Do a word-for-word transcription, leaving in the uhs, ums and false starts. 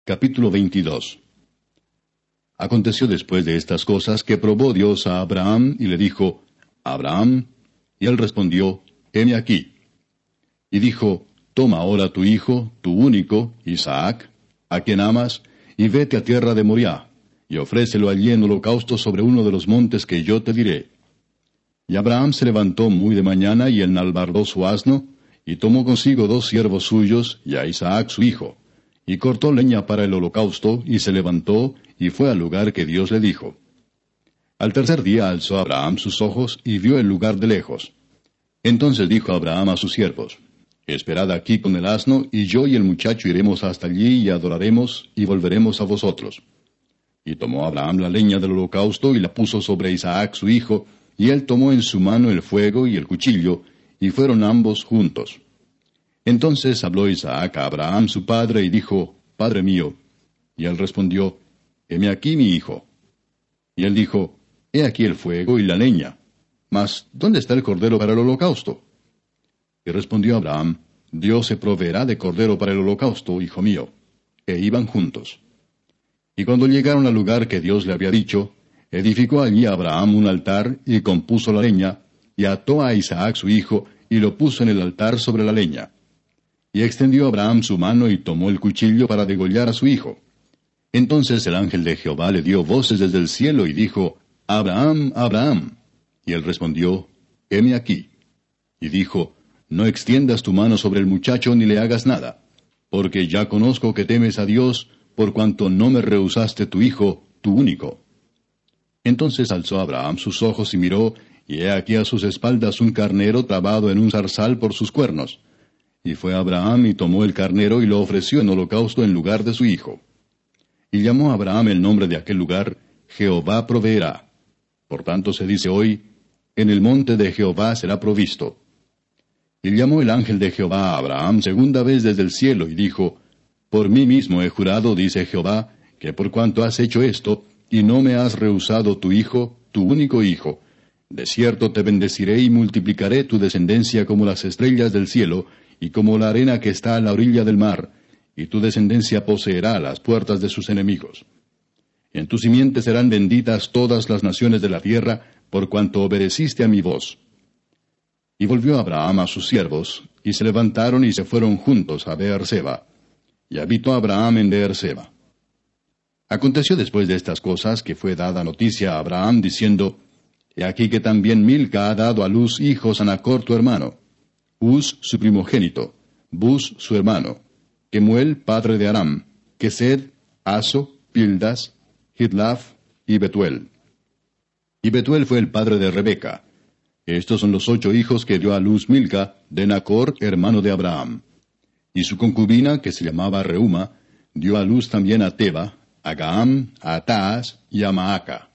Capítulo veintidós. Aconteció después de estas cosas que probó Dios a Abraham y le dijo, Abraham, y él respondió, heme aquí. Y dijo, toma ahora tu hijo, tu único, Isaac, a quien amas, y vete a tierra de Moriah, y ofrécelo allí en holocausto sobre uno de los montes que yo te diré. Y Abraham se levantó muy de mañana y enalbardó su asno, y tomó consigo dos siervos suyos, y a Isaac su hijo, y cortó leña para el holocausto, y se levantó, y fue al lugar que Dios le dijo. Al tercer día alzó Abraham sus ojos, y vio el lugar de lejos. Entonces dijo Abraham a sus siervos, Esperad aquí con el asno, y yo y el muchacho iremos hasta allí, y adoraremos, y volveremos a vosotros. Y tomó Abraham la leña del holocausto, y la puso sobre Isaac su hijo, y él tomó en su mano el fuego y el cuchillo, y fueron ambos juntos. Entonces habló Isaac a Abraham su padre, y dijo, Padre mío. Y él respondió, Heme aquí mi hijo. Y él dijo, He aquí el fuego y la leña. Mas, ¿dónde está el cordero para el holocausto? Y respondió Abraham, Dios se proveerá de cordero para el holocausto, hijo mío. E iban juntos. Y cuando llegaron al lugar que Dios le había dicho, edificó allí Abraham un altar, y compuso la leña, y ató a Isaac su hijo, y lo puso en el altar sobre la leña. Y extendió Abraham su mano, y tomó el cuchillo para degollar a su hijo. Entonces el ángel de Jehová le dio voces desde el cielo, y dijo, Abraham, Abraham. Y él respondió, heme aquí. Y dijo, no extiendas tu mano sobre el muchacho, ni le hagas nada, porque ya conozco que temes a Dios, por cuanto no me rehusaste tu hijo, tu único. Entonces alzó Abraham sus ojos y miró, y he aquí a sus espaldas un carnero trabado en un zarzal por sus cuernos. Y fue Abraham y tomó el carnero y lo ofreció en holocausto en lugar de su hijo. Y llamó a Abraham el nombre de aquel lugar, Jehová proveerá. Por tanto se dice hoy, en el monte de Jehová será provisto. Y llamó el ángel de Jehová a Abraham segunda vez desde el cielo, y dijo, Por mí mismo he jurado, dice Jehová, que por cuanto has hecho esto, y no me has rehusado tu hijo, tu único hijo, de cierto te bendeciré y multiplicaré tu descendencia como las estrellas del cielo, y como la arena que está a la orilla del mar, y tu descendencia poseerá las puertas de sus enemigos. En tu simiente serán benditas todas las naciones de la tierra, por cuanto obedeciste a mi voz. Y volvió Abraham a sus siervos, y se levantaron y se fueron juntos a Beerseba. Y habitó Abraham en Beerseba. Aconteció después de estas cosas que fue dada noticia a Abraham, diciendo, He aquí que también Milca ha dado a luz hijos a Nachor tu hermano, Uz su primogénito, Buz su hermano, Kemuel padre de Aram, Kesed, Aso, Pildas, Hidlaf y Betuel. Y Betuel fue el padre de Rebeca. Estos son los ocho hijos que dio a luz Milca, de Nachor, hermano de Abraham. Y su concubina, que se llamaba Reuma, dio a luz también a Teba, a Gaam, a Taas y a Maaca.